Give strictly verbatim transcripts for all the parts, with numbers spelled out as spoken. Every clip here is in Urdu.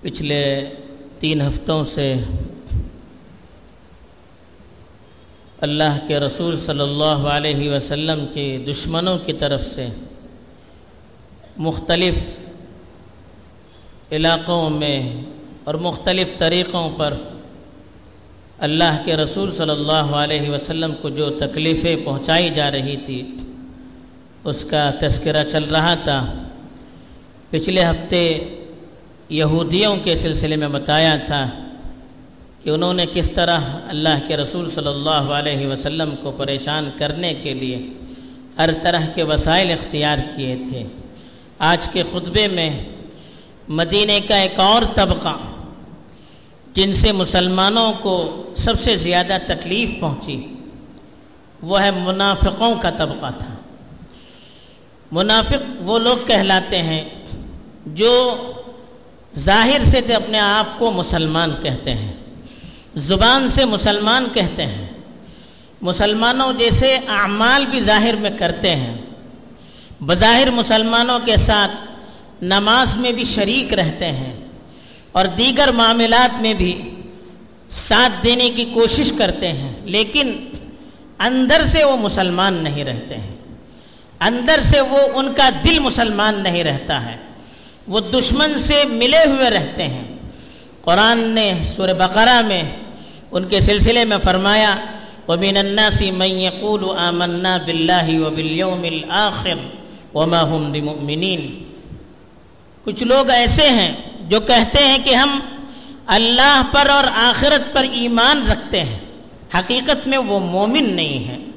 پچھلے تین ہفتوں سے اللہ کے رسول صلی اللہ علیہ وسلم کے دشمنوں کی طرف سے مختلف علاقوں میں اور مختلف طریقوں پر اللہ کے رسول صلی اللہ علیہ وسلم کو جو تکلیفیں پہنچائی جا رہی تھی اس کا تذکرہ چل رہا تھا۔ پچھلے ہفتے یہودیوں کے سلسلے میں بتایا تھا کہ انہوں نے کس طرح اللہ کے رسول صلی اللہ علیہ وسلم کو پریشان کرنے کے لیے ہر طرح کے وسائل اختیار کیے تھے۔ آج کے خطبے میں مدینے کا ایک اور طبقہ جن سے مسلمانوں کو سب سے زیادہ تکلیف پہنچی وہ ہے منافقوں کا طبقہ تھا۔ منافق وہ لوگ کہلاتے ہیں جو ظاہر سے تو اپنے آپ کو مسلمان کہتے ہیں، زبان سے مسلمان کہتے ہیں، مسلمانوں جیسے اعمال بھی ظاہر میں کرتے ہیں، بظاہر مسلمانوں کے ساتھ نماز میں بھی شریک رہتے ہیں اور دیگر معاملات میں بھی ساتھ دینے کی کوشش کرتے ہیں، لیکن اندر سے وہ مسلمان نہیں رہتے ہیں، اندر سے وہ ان کا دل مسلمان نہیں رہتا ہے، وہ دشمن سے ملے ہوئے رہتے ہیں۔ قرآن نے سورہ بقرہ میں ان کے سلسلے میں فرمایا وَمِنَ النَّاسِ مَن يَقُولُ آمَنَّا بِاللَّهِ وَبِالْيَوْمِ الْآخِرِ وَمَا هُمْ بِمُؤْمِنِينَ۔ کچھ لوگ ایسے ہیں جو کہتے ہیں کہ ہم اللہ پر اور آخرت پر ایمان رکھتے ہیں، حقیقت میں وہ مومن نہیں ہیں،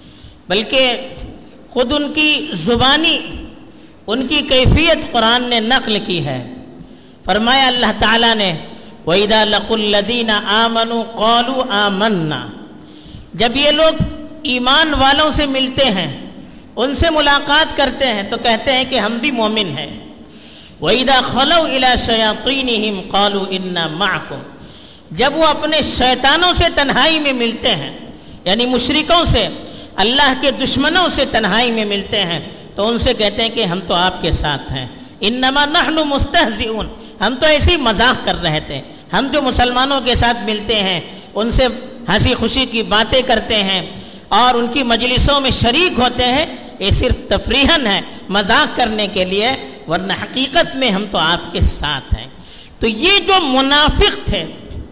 بلکہ خود ان کی زبانی ان کی کیفیت قرآن نے نقل کی ہے۔ فرمایا اللہ تعالیٰ نے وَإِذَا لَقُوا الَّذِينَ آمَنُوا قَالُوا آمَنَّا، جب یہ لوگ ایمان والوں سے ملتے ہیں، ان سے ملاقات کرتے ہیں تو کہتے ہیں کہ ہم بھی مومن ہیں۔ وَإِذَا خَلَوْا إِلَى شَيَاطِينِهِمْ قَالُوا إِنَّا مَعَكُمْ، جب وہ اپنے شیطانوں سے تنہائی میں ملتے ہیں، یعنی مشرکوں سے، اللہ کے دشمنوں سے تنہائی میں ملتے ہیں تو ان سے کہتے ہیں کہ ہم تو آپ کے ساتھ ہیں۔ انما نحن مستہزئون، ہم تو ایسی مذاق کر رہے تھے، ہم جو مسلمانوں کے ساتھ ملتے ہیں ان سے ہنسی خوشی کی باتیں کرتے ہیں اور ان کی مجلسوں میں شریک ہوتے ہیں، یہ صرف تفریحاً ہے، مذاق کرنے کے لیے، ورنہ حقیقت میں ہم تو آپ کے ساتھ ہیں۔ تو یہ جو منافق تھے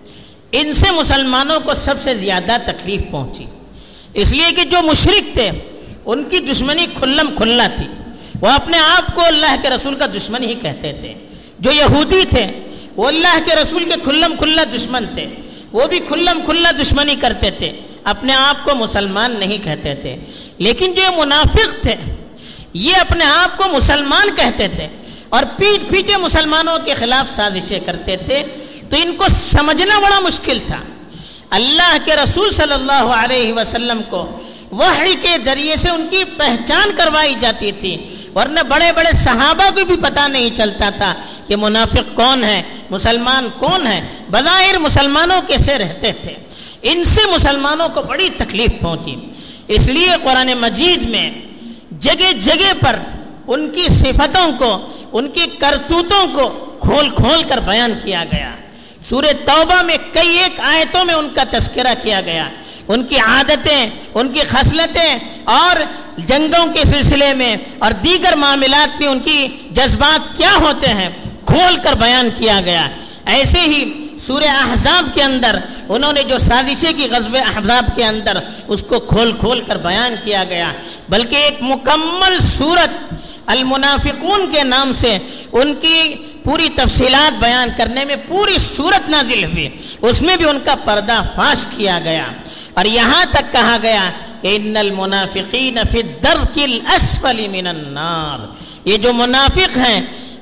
ان سے مسلمانوں کو سب سے زیادہ تکلیف پہنچی، اس لیے کہ جو مشرک تھے ان کی دشمنی کھلم کھلا تھی، وہ اپنے آپ کو اللہ کے رسول کا دشمن ہی کہتے تھے۔ جو یہودی تھے وہ اللہ کے رسول کے کھلم کھلا دشمن تھے، وہ بھی کھلم کھلا دشمنی کرتے تھے، اپنے آپ کو مسلمان نہیں کہتے تھے۔ لیکن جو منافق تھے یہ اپنے آپ کو مسلمان کہتے تھے اور پیٹ پیچھے مسلمانوں کے خلاف سازشیں کرتے تھے، تو ان کو سمجھنا بڑا مشکل تھا۔ اللہ کے رسول صلی اللہ علیہ وسلم کو وحی کے ذریعے سے ان کی پہچان کروائی جاتی تھی، ورنہ بڑے بڑے صحابہ کو بھی پتہ نہیں چلتا تھا کہ منافق کون ہے، مسلمان کون ہے، بظاہر مسلمانوں کیسے رہتے تھے۔ ان سے مسلمانوں کو بڑی تکلیف پہنچی، اس لیے قرآن مجید میں جگہ جگہ پر ان کی صفتوں کو، ان کی کرتوتوں کو کھول کھول کر بیان کیا گیا۔ سورہ توبہ میں کئی ایک آیتوں میں ان کا تذکرہ کیا گیا، ان کی عادتیں، ان کی خصلتیں اور جنگوں کے سلسلے میں اور دیگر معاملات میں ان کی جذبات کیا ہوتے ہیں کھول کر بیان کیا گیا۔ ایسے ہی سورہ احزاب کے اندر انہوں نے جو سازشیں کی غزوہ احزاب کے اندر اس کو کھول کھول کر بیان کیا گیا، بلکہ ایک مکمل سورت المنافقون کے نام سے ان کی پوری تفصیلات بیان کرنے میں پوری سورت نازل ہوئی، اس میں بھی ان کا پردہ فاش کیا گیا اور یہاں تک کہا گیا کہ ان المنافقین فی الدرک الاسفل من النار، یہ جو منافق ہیں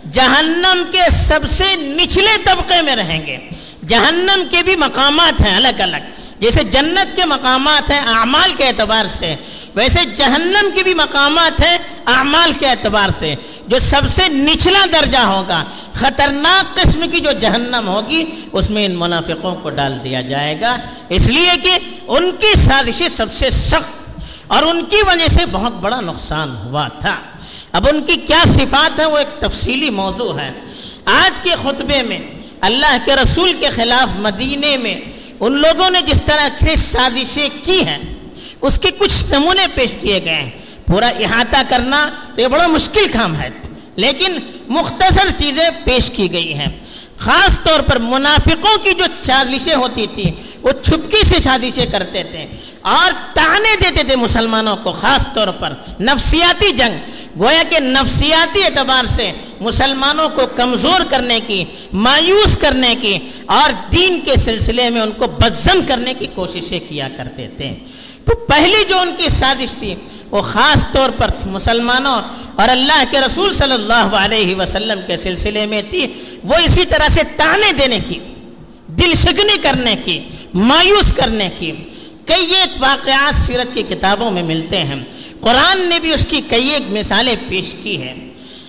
جہنم کے سب سے نچلے طبقے میں رہیں گے۔ جہنم کے بھی مقامات ہیں الگ الگ، جیسے جنت کے مقامات ہیں اعمال کے اعتبار سے، ویسے جہنم کے بھی مقامات ہیں اعمال کے اعتبار سے۔ جو سب سے نچلا درجہ ہوگا، خطرناک قسم کی جو جہنم ہوگی، اس میں ان منافقوں کو ڈال دیا جائے گا، اس لیے کہ ان کی سازشیں سب سے سخت اور ان کی وجہ سے بہت بڑا نقصان ہوا تھا۔ اب ان کی کیا صفات ہیں وہ ایک تفصیلی موضوع ہے۔ آج کے خطبے میں اللہ کے رسول کے خلاف مدینے میں ان لوگوں نے جس طرح سے سازشیں کی ہیں اس کے کچھ نمونے پیش کیے گئے ہیں. پورا احاطہ کرنا تو یہ بڑا مشکل کام ہے، لیکن مختصر چیزیں پیش کی گئی ہیں. خاص طور پر منافقوں کی جو سازشیں ہوتی تھی وہ چھپکی سے سازشیں کرتے تھے اور طعنے دیتے تھے مسلمانوں کو. خاص طور پر نفسیاتی جنگ، گویا کہ نفسیاتی اعتبار سے مسلمانوں کو کمزور کرنے کی، مایوس کرنے کی اور دین کے سلسلے میں ان کو بدظن کرنے کی کوششیں کیا کرتے تھے. تو پہلی جو ان کی سازش تھی وہ خاص طور پر مسلمانوں اور اللہ کے رسول صلی اللہ علیہ وسلم کے سلسلے میں تھی. وہ اسی طرح سے طعنے دینے کی، دل شکنی کرنے کی، مایوس کرنے کی. کئی ایک واقعات سیرت کی کتابوں میں ملتے ہیں، قرآن نے بھی اس کی کئی ایک مثالیں پیش کی ہیں.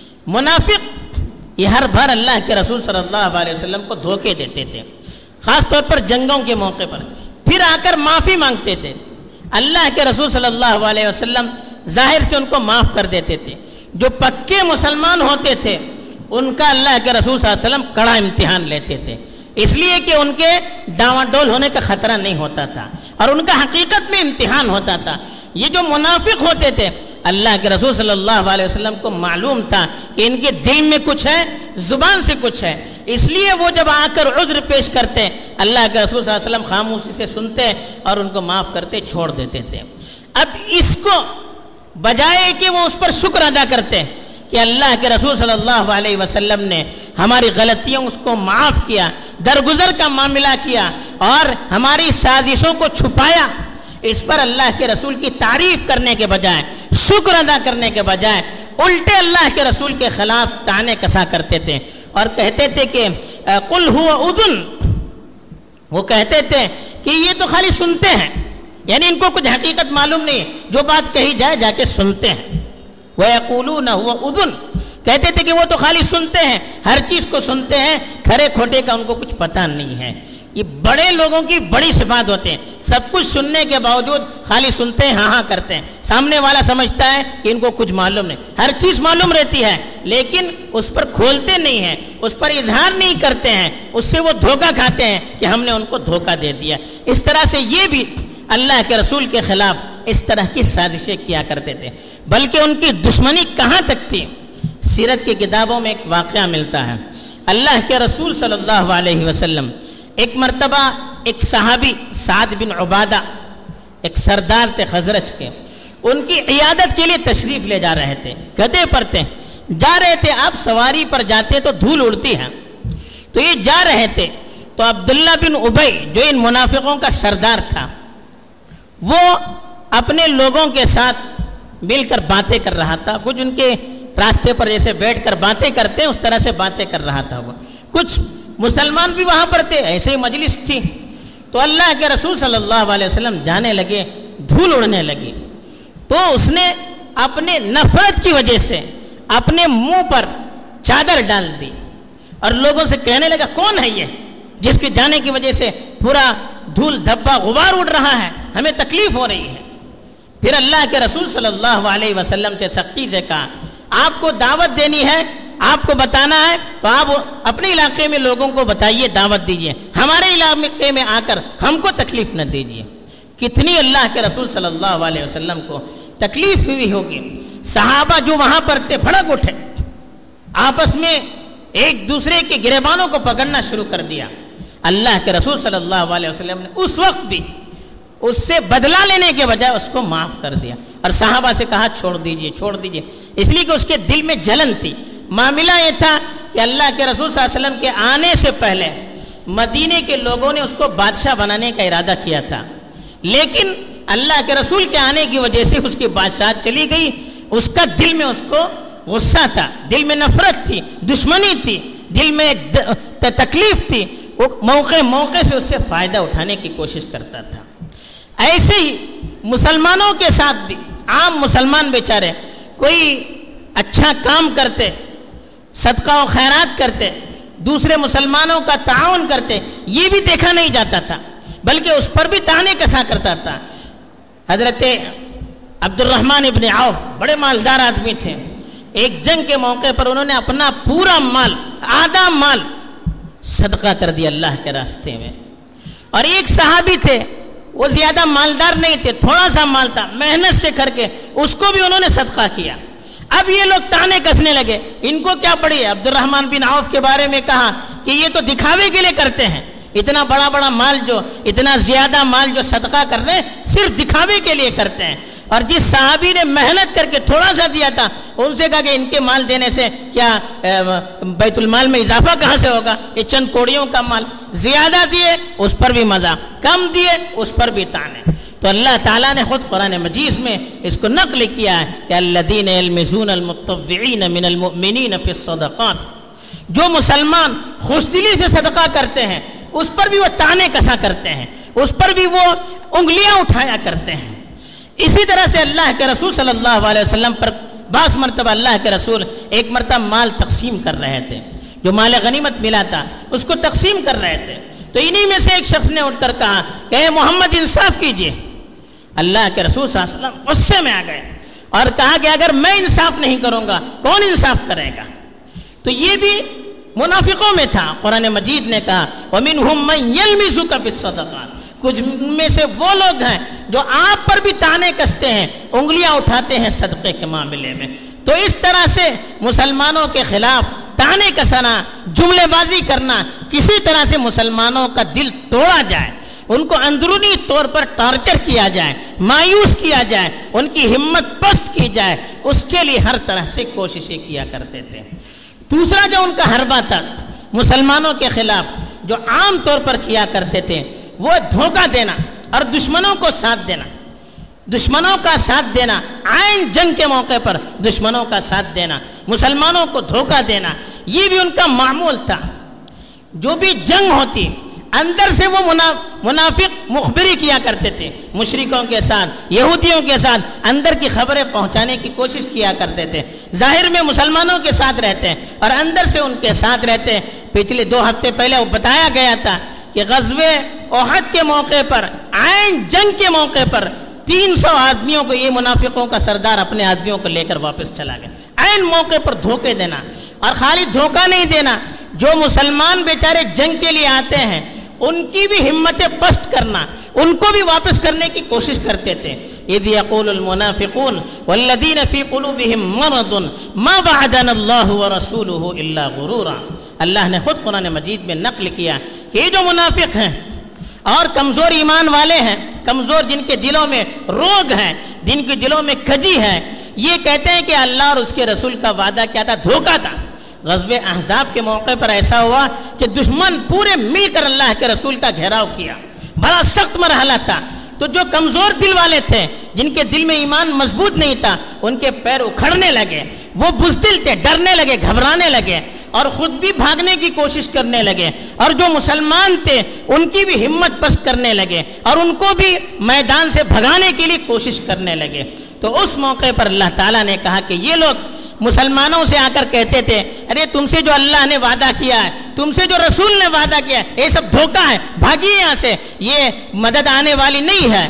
منافق یہ ہر بار اللہ کے رسول صلی اللہ علیہ وسلم کو دھوکے دیتے تھے، خاص طور پر جنگوں کے موقع پر. پھر آ کر معافی مانگتے تھے. اللہ کے رسول صلی اللہ علیہ وسلم ظاہر سے ان کو معاف کر دیتے تھے. جو پکے مسلمان ہوتے تھے ان کا اللہ کے رسول صلی اللہ علیہ وسلم کڑا امتحان لیتے تھے، اس لیے کہ ان کے ڈاواڈول ہونے کا خطرہ نہیں ہوتا تھا اور ان کا حقیقت میں امتحان ہوتا تھا. یہ جو منافق ہوتے تھے اللہ کے رسول صلی اللہ علیہ وسلم کو معلوم تھا کہ ان کے دل میں کچھ ہے، زبان سے کچھ ہے، اس لیے وہ جب آ کر عذر پیش کرتے اللہ کے رسول صلی اللہ علیہ وسلم خاموشی سے سنتے اور ان کو معاف کرتے، چھوڑ دیتے تھے. اب اس کو بجائے کہ وہ اس پر شکر ادا کرتے کہ اللہ کے رسول صلی اللہ علیہ وسلم نے ہماری غلطیوں اس کو معاف کیا، درگزر کا معاملہ کیا اور ہماری سازشوں کو چھپایا، اس پر اللہ کے رسول کی تعریف کرنے کے بجائے، شکر ادا کرنے کے بجائے الٹے اللہ کے رسول کے خلاف طعنے کسا کرتے تھے اور کہتے تھے کہ قل هو اذن. وہ کہتے تھے کہ یہ تو خالی سنتے ہیں، یعنی ان کو کچھ حقیقت معلوم نہیں، جو بات کہی جائے جا کے سنتے ہیں. وَيَقُولُونَ هُوَ اذن، کہتے تھے کہ وہ تو خالی سنتے ہیں، ہر چیز کو سنتے ہیں، کھرے کھوٹے کا ان کو کچھ پتہ نہیں ہے. یہ بڑے لوگوں کی بڑی صفات ہوتے ہیں، سب کچھ سننے کے باوجود خالی سنتے ہیں، ہاں ہاں کرتے ہیں. سامنے والا سمجھتا ہے کہ ان کو کچھ معلوم نہیں، ہر چیز معلوم رہتی ہے لیکن اس پر کھولتے نہیں ہیں، اس پر اظہار نہیں کرتے ہیں، اس سے وہ دھوکہ کھاتے ہیں کہ ہم نے ان کو دھوکہ دے دیا. اس طرح سے یہ بھی اللہ کے رسول کے خلاف اس طرح کی سازشیں کیا کرتے تھے. بلکہ ان کی دشمنی کہاں تک تھی؟ سیرت کی کتابوں میں ایک واقعہ ملتا ہے. اللہ کے رسول صلی اللہ علیہ وسلم ایک مرتبہ ایک صحابی سعد بن عبادہ، ایک سردار تھے خزرج کے، ان کی عیادت کے لیے تشریف لے جا رہے تھے. گدھے پر تھے، جا رہے تھے. آپ سواری پر جاتے تو دھول اڑتی ہے، تو یہ جا رہے تھے تو عبداللہ بن ابی جو ان منافقوں کا سردار تھا وہ اپنے لوگوں کے ساتھ مل کر باتیں کر رہا تھا. کچھ ان کے راستے پر جیسے بیٹھ کر باتیں کرتے ہیں اس طرح سے باتیں کر رہا تھا. وہ کچھ مسلمان بھی وہاں پر تھے، ایسے ہی مجلس تھی. تو اللہ کے رسول صلی اللہ علیہ وسلم جانے لگے، دھول اڑنے لگی. تو اس نے اپنے نفرت کی وجہ سے اپنے منہ پر چادر ڈال دی اور لوگوں سے کہنے لگا کون ہے یہ جس کے جانے کی وجہ سے پورا دھول دھبا غبار اڑ رہا ہے، ہمیں تکلیف ہو رہی ہے. پھر اللہ کے رسول صلی اللہ علیہ وسلم سے سختی سے کہا آپ کو دعوت دینی ہے، آپ کو بتانا ہے تو آپ اپنے علاقے میں لوگوں کو بتائیے، دعوت دیجئے، ہمارے علاقے میں آ کر ہم کو تکلیف نہ دیجئے. کتنی اللہ کے رسول صلی اللہ علیہ وسلم کو تکلیف ہوئی ہوگی. صحابہ جو وہاں پر تھے بھڑک اٹھے، آپس میں ایک دوسرے کے گریبانوں کو پکڑنا شروع کر دیا. اللہ کے رسول صلی اللہ علیہ وسلم نے اس وقت بھی اس سے بدلہ لینے کے بجائے اس کو معاف کر دیا اور صحابہ سے کہا چھوڑ دیجئے چھوڑ دیجئے، اس لیے کہ اس کے دل میں جلن تھی. معاملہ یہ تھا کہ اللہ کے رسول صلی اللہ علیہ وسلم کے آنے سے پہلے مدینے کے لوگوں نے اس کو بادشاہ بنانے کا ارادہ کیا تھا، لیکن اللہ کے رسول کے آنے کی وجہ سے اس کی بادشاہت چلی گئی. اس کا دل میں اس کو غصہ تھا، دل میں نفرت تھی، دشمنی تھی، دل میں تکلیف تھی. وہ موقع موقع سے اس سے فائدہ اٹھانے کی کوشش کرتا تھا. ایسے ہی مسلمانوں کے ساتھ بھی عام مسلمان بیچارے کوئی اچھا کام کرتے، صدقہ و خیرات کرتے، دوسرے مسلمانوں کا تعاون کرتے، یہ بھی دیکھا نہیں جاتا تھا بلکہ اس پر بھی طعنے کسا کرتا تھا. حضرت عبد الرحمن ابن عوف بڑے مالدار آدمی تھے. ایک جنگ کے موقع پر انہوں نے اپنا پورا مال، آدھا مال صدقہ کر دیا اللہ کے راستے میں. اور ایک صحابی تھے, وہ زیادہ مالدار نہیں تھے, تھوڑا سا مال تھا, محنت سے کر کے اس کو بھی انہوں نے صدقہ کیا. اب یہ لوگ تانے کسنے لگے, ان کو کیا پڑی ہے. عبد الرحمن بن عوف کے بارے میں کہا کہ یہ تو دکھاوے کے لیے کرتے ہیں, اتنا بڑا بڑا مال جو اتنا زیادہ مال جو صدقہ کر رہے ہیں صرف دکھاوے کے لیے کرتے ہیں. اور جس صحابی نے محنت کر کے تھوڑا سا دیا تھا, ان سے کہا کہ ان کے مال دینے سے کیا بیت المال میں اضافہ کہاں سے ہوگا, یہ چند کوڑیوں کا مال. زیادہ دیے اس پر بھی مزہ, کم دیے اس پر بھی تانے. تو اللہ تعالیٰ نے خود قرآن مجید میں اس کو نقل کیا ہے کہ الذین یلمزون المتطوعین من المؤمنین فی الصدقات, جو مسلمان خوش دلی سے صدقہ کرتے ہیں اس پر بھی وہ تانے کسا کرتے ہیں, اس پر بھی وہ انگلیاں اٹھایا کرتے ہیں. اسی طرح سے اللہ کے رسول صلی اللہ علیہ وسلم پر بعض مرتبہ اللہ کے رسول ایک مرتبہ مال تقسیم کر رہے تھے, جو مال غنیمت ملا تھا اس کو تقسیم کر رہے تھے. تو انہی میں سے ایک شخص نے اٹھ کر کہا کہ اے محمد انصاف کیجئے. اللہ کے رسول صلی اللہ علیہ وسلم غصے میں آ گئے اور کہا کہ اگر میں انصاف نہیں کروں گا کون انصاف کرے گا. تو یہ بھی منافقوں میں تھا. قرآن مجید نے کہا وَمِنْهُمْ مَنْ يَلْمِزُكَ فِي الصَّدَقَاتِ, کچھ میں سے وہ لوگ ہیں جو آپ پر بھی تانے کستے ہیں, انگلیاں اٹھاتے ہیں صدقے کے معاملے میں. تو اس طرح سے مسلمانوں کے خلاف تانے کسنا, جملے بازی کرنا, کسی طرح سے مسلمانوں کا دل توڑا جائے, ان کو اندرونی طور پر ٹارچر کیا جائے, مایوس کیا جائے, ان کی ہمت پست کی جائے, اس کے لیے ہر طرح سے کوششیں کیا کرتے تھے. دوسرا جو ان کا حربہ تھا مسلمانوں کے خلاف, جو عام طور پر کیا کرتے تھے, وہ دھوکہ دینا اور دشمنوں کو ساتھ دینا. دشمنوں کا ساتھ دینا, عین جنگ کے موقع پر دشمنوں کا ساتھ دینا, مسلمانوں کو دھوکہ دینا, یہ بھی ان کا معمول تھا. جو بھی جنگ ہوتی اندر سے وہ منافق مخبری کیا کرتے تھے, مشرکوں کے ساتھ, یہودیوں کے ساتھ اندر کی خبریں پہنچانے کی کوشش کیا کرتے تھے. ظاہر میں مسلمانوں کے ساتھ رہتے ہیں اور اندر سے ان کے ساتھ رہتے ہیں. پچھلے دو ہفتے پہلے وہ بتایا گیا تھا کہ غزوہ احد کے موقع پر, عین جنگ کے موقع پر تین سو آدمیوں کو یہ منافقوں کا سردار اپنے آدمیوں کو لے کر واپس چلا گیا. عین موقع پر دھوکے دینا, اور خالی دھوکہ نہیں دینا, جو مسلمان بیچارے جنگ کے لیے آتے ہیں ان کی بھی ہمتیں پست کرنا, ان کو بھی واپس کرنے کی کوشش کرتے تھے. اذ یقول المنافقون والذین فی قلوبہم مرض ما وعدنا اللہ ورسولہ الا غرورا. اللہ نے خود قرآن مجید میں نقل کیا کہ یہ جو منافق ہیں اور کمزور ایمان والے ہیں, کمزور جن کے دلوں میں روگ ہے, جن کے دلوں میں کجی ہے, یہ کہتے ہیں کہ اللہ اور اس کے رسول کا وعدہ کیا تھا, دھوکہ تھا. غزوہ احزاب کے موقع پر ایسا ہوا کہ دشمن پورے مل کر اللہ کے رسول کا گھیراؤ کیا, بڑا سخت مرحلہ تھا. تو جو کمزور دل والے تھے, جن کے دل میں ایمان مضبوط نہیں تھا, ان کے پیر اکھڑنے لگے, وہ بزدل تھے, ڈرنے لگے, گھبرانے لگے اور خود بھی بھاگنے کی کوشش کرنے لگے. اور جو مسلمان تھے ان کی بھی ہمت پست کرنے لگے اور ان کو بھی میدان سے بھگانے کے لیے کوشش کرنے لگے. تو اس موقع پر اللہ تعالیٰ نے کہا کہ یہ لوگ مسلمانوں سے آ کر کہتے تھے ارے تم سے جو اللہ نے وعدہ کیا ہے, تم سے جو رسول نے وعدہ کیا ہے, یہ سب دھوکہ ہے, بھاگیے یہاں سے, یہ مدد آنے والی نہیں ہے.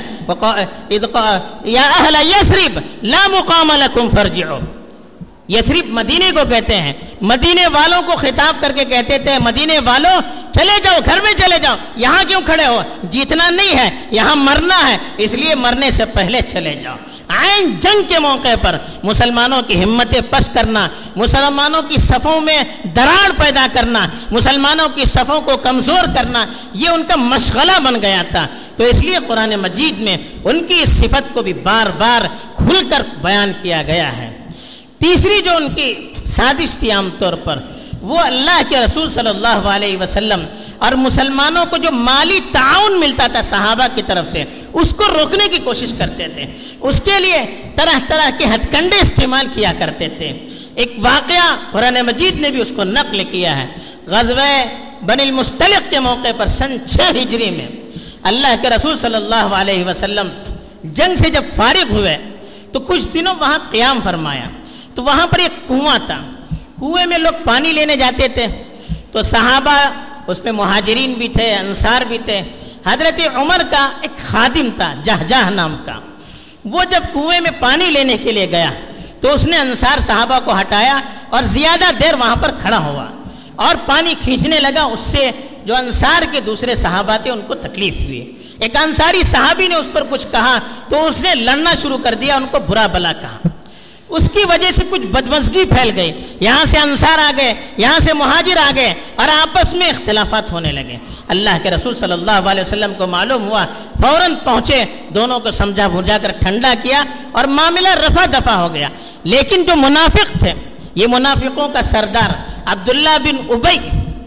یا اہل یثرب لا مقام لکم فرجعوا. یثرب مدینے کو کہتے ہیں, مدینے والوں کو خطاب کر کے کہتے تھے مدینے والوں چلے جاؤ, گھر میں چلے جاؤ, یہاں کیوں کھڑے ہو, جیتنا نہیں ہے, یہاں مرنا ہے, اس لیے مرنے سے پہلے چلے جاؤ. عین جنگ کے موقع پر مسلمانوں کی ہمتیں پست کرنا, مسلمانوں کی صفوں میں دراڑ پیدا کرنا, مسلمانوں کی صفوں کو کمزور کرنا, یہ ان کا مشغلہ بن گیا تھا. تو اس لیے قرآن مجید میں ان کی اس صفت کو بھی بار بار کھل کر بیان کیا گیا ہے. تیسری جو ان کی سازش تھی عام طور پر, وہ اللہ کے رسول صلی اللہ علیہ وسلم اور مسلمانوں کو جو مالی تعاون ملتا تھا صحابہ کی طرف سے, اس کو روکنے کی کوشش کرتے تھے. اس کے لیے طرح طرح کے ہتھ کنڈے استعمال کیا کرتے تھے. ایک واقعہ قرآن مجید نے بھی اس کو نقل کیا ہے. غزوہ بنی المستلق کے موقع پر سن چھ ہجری میں اللہ کے رسول صلی اللہ علیہ وسلم جنگ سے جب فارغ ہوئے تو کچھ دنوں وہاں قیام فرمایا. تو وہاں پر ایک کنواں تھا, کنویں میں لوگ پانی لینے جاتے تھے. تو صحابہ اس میں مہاجرین بھی تھے, انصار بھی تھے. حضرت عمر کا ایک خادم تھا جہجہ نام کا, وہ جب کنویں میں پانی لینے کے لیے گیا تو اس نے انصار صحابہ کو ہٹایا اور زیادہ دیر وہاں پر کھڑا ہوا. اور پانی کھینچنے لگا. اس سے جو انصار کے دوسرے صحابہ تھے ان کو تکلیف ہوئی. ایک انصاری صحابی نے اس پر کچھ کہا تو اس نے لڑنا شروع کر دیا, ان کو برا بلا کہا. اس کی وجہ سے کچھ بدمزگی پھیل گئی. یہاں سے انصار آ گئے, یہاں سے مہاجر آ گئے, اور آپس میں اختلافات ہونے لگے. اللہ کے رسول صلی اللہ علیہ وسلم کو معلوم ہوا, فوراً پہنچے, دونوں کو سمجھا بجھا کر ٹھنڈا کیا اور معاملہ رفع دفع ہو گیا. لیکن جو منافق تھے, یہ منافقوں کا سردار عبداللہ بن ابی,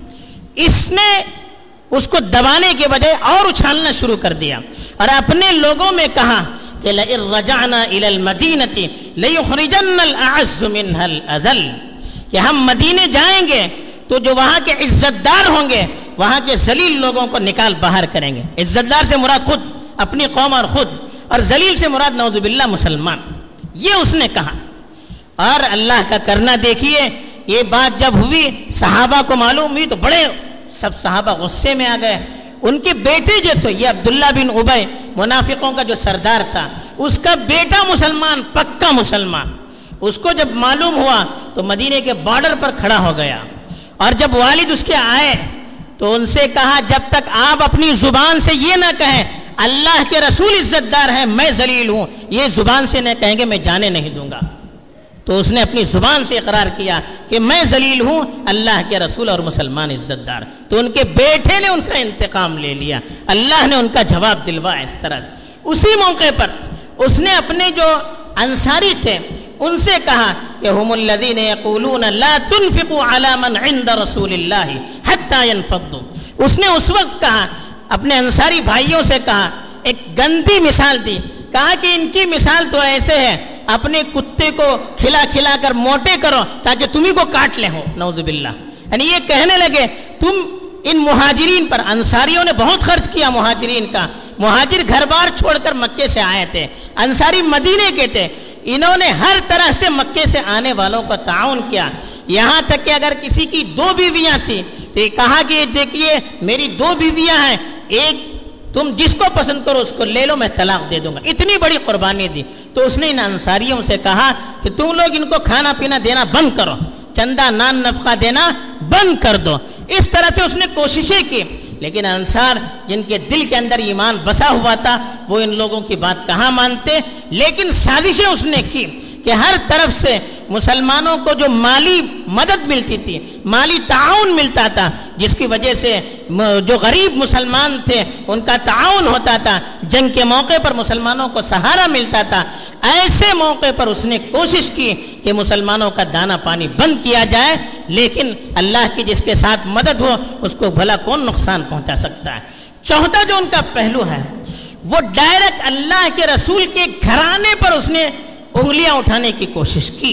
اس نے اس کو دبانے کے بجائے اور اچھالنا شروع کر دیا اور اپنے لوگوں میں کہا کہ لئن رجعنا الى المدینة لیخرجن الاعز منها الاذل, کہ ہم مدینے جائیں گے تو جو وہاں کے عزت دار ہوں گے وہاں کے ذلیل لوگوں کو نکال باہر کریں گے. عزت دار سے مراد خود اپنی قوم اور خود, اور ذلیل سے مراد نعوذ باللہ مسلمان. یہ اس نے کہا. اور اللہ کا کرنا دیکھیے, یہ بات جب ہوئی صحابہ کو معلوم ہوئی تو بڑے سب صحابہ غصے میں آ گئے. ان کے بیٹے جو تھے, یہ عبداللہ بن ابی منافقوں کا جو سردار تھا, اس کا بیٹا مسلمان, پکا مسلمان, اس کو جب معلوم ہوا تو مدینے کے بارڈر پر کھڑا ہو گیا. اور جب والد اس کے آئے تو ان سے کہا, جب تک آپ اپنی زبان سے یہ نہ کہیں اللہ کے رسول عزت دار ہیں, میں ذلیل ہوں, یہ زبان سے نہ کہیں گے میں جانے نہیں دوں گا. تو اس نے اپنی زبان سے اقرار کیا کہ میں ذلیل ہوں, اللہ کے رسول اور مسلمان عزت دار. تو ان کے بیٹے نے ان کا انتقام لے لیا, اللہ نے ان کا جواب دلوایا اس طرح سے. اسی موقع پر اس نے اپنے جو انصاری تھے ان سے کہا کہ ہم الذین یقولون لا تنفقوا علی من عند رسول اللہ حتی ينفضوا. اس نے اس وقت کہا, اپنے انصاری بھائیوں سے کہا, ایک گندی مثال دی, کہا کہ ان کی مثال تو ایسے ہے, اپنے کتے کو کھلا کھلا کر موٹے کرو تاکہ تمہیں کو کاٹ لے ہو, نعوذ باللہ. یعنی یہ کہنے لگے تم ان مہاجرین پر, انصاریوں نے بہت خرچ کیا مہاجرین کا, مہاجر گھر بار چھوڑ کر مکے سے آئے تھے, انصاری مدینے کے تھے, انہوں نے ہر طرح سے مکے سے آنے والوں کا تعاون کیا. یہاں تک کہ اگر کسی کی دو بیویاں تھیں تو یہ کہا کہ دیکھیے میری دو بیویاں ہیں, ایک تم جس کو پسند کرو اس کو لے لو, میں طلاق دے دوں گا. اتنی بڑی قربانی دی. تو اس نے ان انصاریوں سے کہا کہ تم لوگ ان کو کھانا پینا دینا بند کرو, چندہ نان نفقہ دینا بند کر دو. اس طرح سے اس نے کوششیں کی. لیکن انصار جن کے دل کے اندر ایمان بسا ہوا تھا وہ ان لوگوں کی بات کہاں مانتے. لیکن سازشیں اس نے کی کہ ہر طرف سے مسلمانوں کو جو مالی مدد ملتی تھی, مالی تعاون ملتا تھا, جس کی وجہ سے جو غریب مسلمان تھے ان کا تعاون ہوتا تھا, جنگ کے موقع پر مسلمانوں کو سہارا ملتا تھا, ایسے موقع پر اس نے کوشش کی کہ مسلمانوں کا دانا پانی بند کیا جائے. لیکن اللہ کی جس کے ساتھ مدد ہو اس کو بھلا کون نقصان پہنچا سکتا ہے. چوتھا جو ان کا پہلو ہے وہ ڈائریکٹ اللہ کے رسول کے گھرانے پر اس نے انگلیاں اٹھانے کی کوشش کی.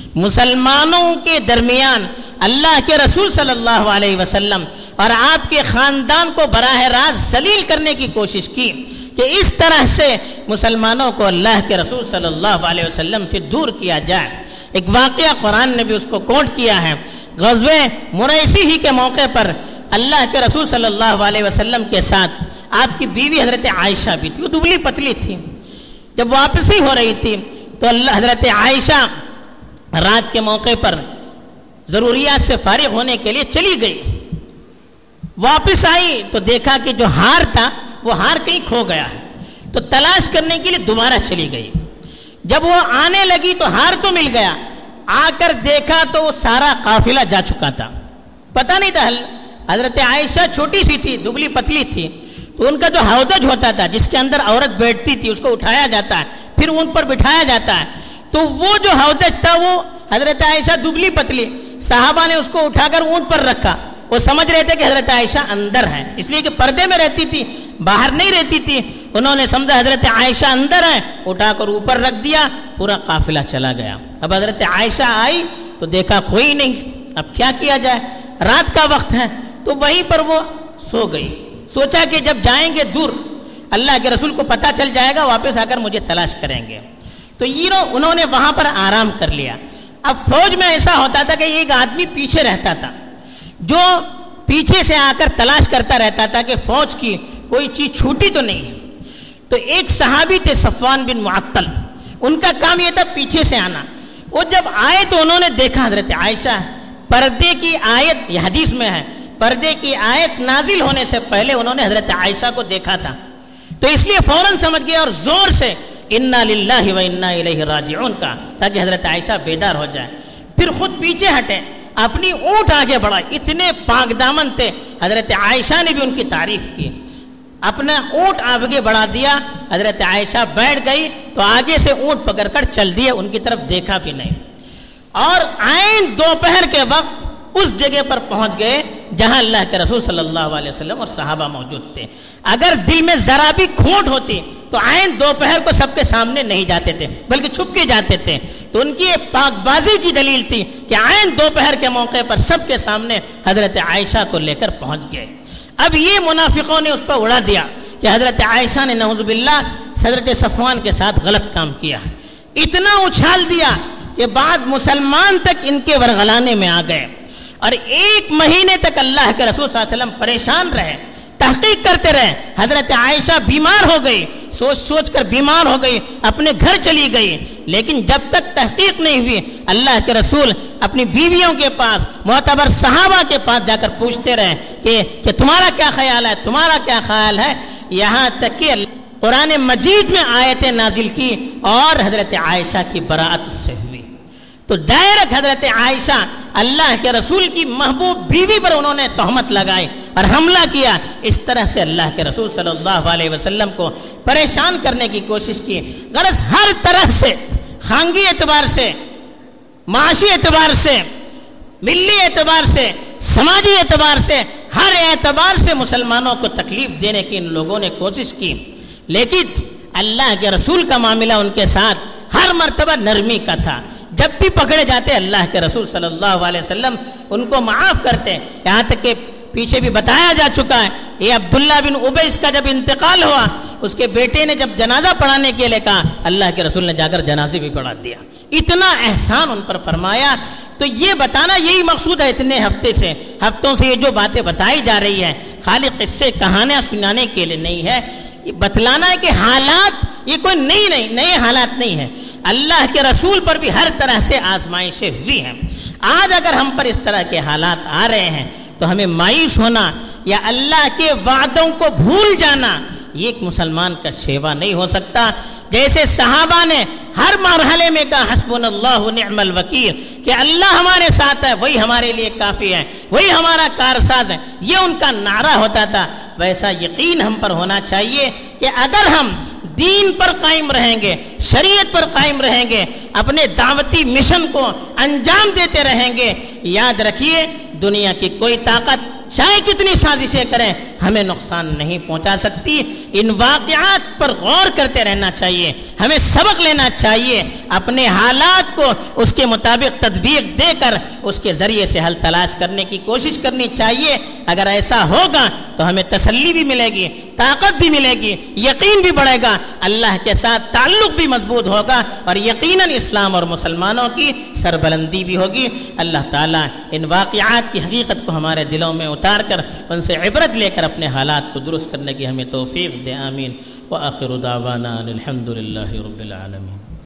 مسلمانوں کے درمیان اللہ کے رسول صلی اللہ علیہ وسلم اور آپ کے خاندان کو براہ راست ذلیل کرنے کی کوشش کی کہ اس طرح سے مسلمانوں کو اللہ کے رسول صلی اللہ علیہ وسلم سے دور کیا جائے. ایک واقعہ قرآن نے بھی اس کو کوٹ کیا ہے. غزوہ مریسی ہی کے موقع پر اللہ کے رسول صلی اللہ علیہ وسلم کے ساتھ آپ کی بیوی حضرت عائشہ بھی تھی. وہ دبلی پتلی تھی. جب واپسی ہو رہی تھی تو اللہ حضرت عائشہ رات کے موقع پر ضروریات سے فارغ ہونے کے لیے چلی گئی. واپس آئی تو دیکھا کہ جو ہار تھا وہ ہار کہیں کھو گیا ہے, تو تلاش کرنے کے لیے دوبارہ چلی گئی. جب وہ آنے لگی تو ہار تو مل گیا, آ کر دیکھا تو وہ سارا قافلہ جا چکا تھا. پتہ نہیں تھا. حضرت عائشہ چھوٹی سی تھی, دبلی پتلی تھی, تو ان کا جو ہودج ہوتا تھا جس کے اندر عورت بیٹھتی تھی اس کو اٹھایا جاتا ہے, پھر اون پر بٹھایا جاتا ہے, تو وہ جو ہودج تھا وہ حضرت عائشہ دبلی پتلی, صحابہ نے اس کو اٹھا کر اونٹ پر رکھا. وہ سمجھ رہے تھے کہ حضرت عائشہ اندر ہے, اس لیے کہ پردے میں رہتی تھی, باہر نہیں رہتی تھی. انہوں نے سمجھا حضرت عائشہ اندر ہے, اٹھا کر اوپر رکھ دیا, پورا قافلہ چلا گیا. اب حضرت عائشہ آئی تو دیکھا کوئی نہیں, اب کیا کیا جائے, رات کا وقت ہے, تو وہیں پر وہ سو گئی. سوچا کہ جب جائیں گے دور اللہ کے رسول کو پتہ چل جائے گا, واپس آ کر مجھے تلاش کریں گے. تو یہ انہوں نے وہاں پر آرام کر لیا. اب فوج میں ایسا ہوتا تھا کہ ایک آدمی پیچھے رہتا تھا جو پیچھے سے آ کر تلاش کرتا رہتا تھا کہ فوج کی کوئی چیز چھوٹی تو نہیں ہے. تو ایک صحابی تھے صفوان بن معطل, ان کا کام یہ تھا پیچھے سے آنا. وہ جب آئے تو انہوں نے دیکھا حضرت عائشہ پردے کی آیت، یہ حدیث میں ہے، پردے کی آیت نازل ہونے سے پہلے انہوں نے حضرت عائشہ کو دیکھا تھا، تو اس لیے فوراً سمجھ گیا اور زور سے انا للہ و انا الیہ راجعون کا، تاکہ حضرت عائشہ بیدار ہو جائے. پھر خود پیچھے ہٹے، اپنی اونٹ آگے بڑھا. اتنے پاک دامن تھے، حضرت عائشہ نے بھی ان کی تعریف کی. اپنا اونٹ آگے بڑھا دیا، حضرت عائشہ بیٹھ گئی تو آگے سے اونٹ پکڑ کر چل دیے، ان کی طرف دیکھا بھی نہیں. اور عین دوپہر کے وقت اس جگہ پر پہنچ گئے جہاں اللہ کے رسول صلی اللہ علیہ وسلم اور صحابہ موجود تھے. اگر دل میں ذرا بھی کھوٹ ہوتی تو عین دوپہر کو سب کے سامنے نہیں جاتے تھے، بلکہ چھپ کے جاتے تھے. تو ان کی ایک پاک بازی کی دلیل تھی کہ عین دوپہر کے موقع پر سب کے سامنے حضرت عائشہ کو لے کر پہنچ گئے. اب یہ منافقوں نے اس پر اڑا دیا کہ حضرت عائشہ نے نعوذ باللہ حضرت صفوان کے ساتھ غلط کام کیا. اتنا اچھال دیا کہ بعد مسلمان تک ان کے ورغلانے میں آ گئے، اور ایک مہینے تک اللہ کے رسول صلی اللہ علیہ وسلم پریشان رہے، تحقیق کرتے رہے. حضرت عائشہ بیمار ہو گئی، سوچ سوچ کر بیمار ہو گئی، اپنے گھر چلی گئی. لیکن جب تک تحقیق نہیں ہوئی، اللہ کے رسول اپنی بیویوں کے پاس، معتبر صحابہ کے پاس جا کر پوچھتے رہے کہ, کہ تمہارا کیا خیال ہے، تمہارا کیا خیال ہے. یہاں تک کہ قرآن مجید میں آیتیں نازل کی اور حضرت عائشہ کی براءت اس سے ہوئی. تو ڈائریکٹ حضرت عائشہ اللہ کے رسول کی محبوب بیوی پر انہوں نے تہمت لگائی اور حملہ کیا. اس طرح سے اللہ کے رسول صلی اللہ علیہ وسلم کو پریشان کرنے کی کوشش کی. غرض ہر طرح سے، خانگی اعتبار سے، معاشی اعتبار سے، ملی اعتبار سے، سماجی اعتبار سے، ہر اعتبار سے مسلمانوں کو تکلیف دینے کی ان لوگوں نے کوشش کی. لیکن اللہ کے رسول کا معاملہ ان کے ساتھ ہر مرتبہ نرمی کا تھا. جب بھی پکڑے جاتے اللہ کے رسول صلی اللہ علیہ وسلم ان کو معاف کرتے. یہاں تک کہ پیچھے بھی بتایا جا چکا ہے، یہ عبداللہ بن ابی کا جب انتقال ہوا، اس کے بیٹے نے جب جنازہ پڑھانے کے لیے کہا، اللہ کے رسول نے جا کر جنازے بھی پڑھا دیا. اتنا احسان ان پر فرمایا. تو یہ بتانا یہی مقصود ہے اتنے ہفتے سے ہفتوں سے یہ جو باتیں بتائی جا رہی ہے، خالی قصے کہانیاں سنانے کے لیے نہیں ہے، یہ بتلانا ہے کہ حالات یہ کوئی نئی نہیں نئے حالات نہیں ہیں. اللہ کے رسول پر بھی ہر طرح سے آزمائشیں ہوئی ہیں. آج اگر ہم پر اس طرح کے حالات آ رہے ہیں تو ہمیں مایوس ہونا یا اللہ کے وعدوں کو بھول جانا یہ ایک مسلمان کا شیوا نہیں ہو سکتا. جیسے صحابہ نے ہر مرحلے میں کہا حسبنا اللہ نعم الوکیل، کہ اللہ ہمارے ساتھ ہے، وہی ہمارے لیے کافی ہے، وہی ہمارا کارساز ہے، یہ ان کا نعرہ ہوتا تھا. ویسا یقین ہم پر ہونا چاہیے کہ اگر ہم دین پر قائم رہیں گے، شریعت پر قائم رہیں گے، اپنے دعوتی مشن کو انجام دیتے رہیں گے، یاد رکھیے دنیا کی کوئی طاقت چاہے کتنی سازشیں کریں ہمیں نقصان نہیں پہنچا سکتی. ان واقعات پر غور کرتے رہنا چاہیے، ہمیں سبق لینا چاہیے، اپنے حالات کو اس کے مطابق تدبیر دے کر اس کے ذریعے سے حل تلاش کرنے کی کوشش کرنی چاہیے. اگر ایسا ہوگا تو ہمیں تسلی بھی ملے گی، طاقت بھی ملے گی، یقین بھی بڑھے گا، اللہ کے ساتھ تعلق بھی مضبوط ہوگا، اور یقیناً اسلام اور مسلمانوں کی سربلندی بھی ہوگی. اللہ تعالیٰ ان واقعات کی حقیقت کو ہمارے دلوں میں اتار کر ان سے عبرت لے کر اپنے حالات کو درست کرنے کی ہمیں توفیق دے. آمین. وآخر دعوانا الحمد للہ رب العالمین.